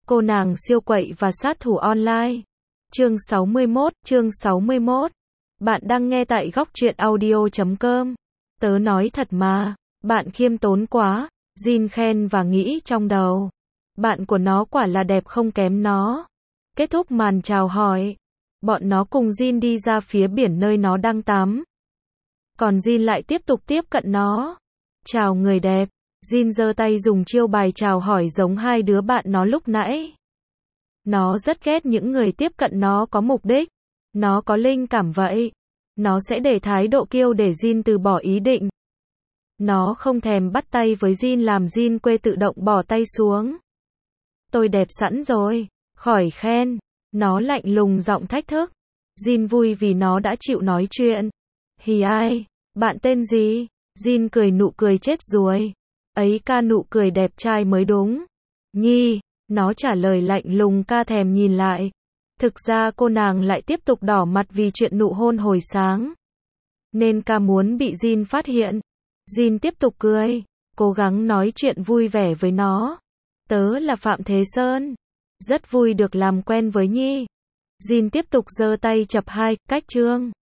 Cô nàng siêu quậy và sát thủ online. Chương 61. Bạn đang nghe tại góc truyện audio.com. Tớ nói thật mà, bạn khiêm tốn quá, Jin khen và nghĩ trong đầu. Bạn của nó quả là đẹp không kém nó. Kết thúc màn chào hỏi, bọn nó cùng Jin đi ra phía biển nơi nó đang tắm. Còn Jin lại tiếp tục tiếp cận nó. Chào người đẹp. Jin giơ tay dùng chiêu bài chào hỏi giống hai đứa bạn nó lúc nãy. Nó rất ghét những người tiếp cận nó có mục đích. Nó có linh cảm vậy. Nó sẽ để thái độ kiêu để Jin từ bỏ ý định. Nó không thèm bắt tay với Jin làm Jin quê tự động bỏ tay xuống. Tôi đẹp sẵn rồi, khỏi khen. Nó lạnh lùng giọng thách thức. Jin vui vì nó đã chịu nói chuyện. Hì ai, bạn tên gì? Jin cười nụ cười chết ruồi. Ấy ca nụ cười đẹp trai mới đúng. Nhi, nó trả lời lạnh lùng ca thèm nhìn lại. Thực ra cô nàng lại tiếp tục đỏ mặt vì chuyện nụ hôn hồi sáng. Nên ca muốn bị Jin phát hiện. Jin tiếp tục cười, cố gắng nói chuyện vui vẻ với nó. Tớ là Phạm Thế Sơn. Rất vui được làm quen với Nhi. Jin tiếp tục giơ tay chập hai, cách chương.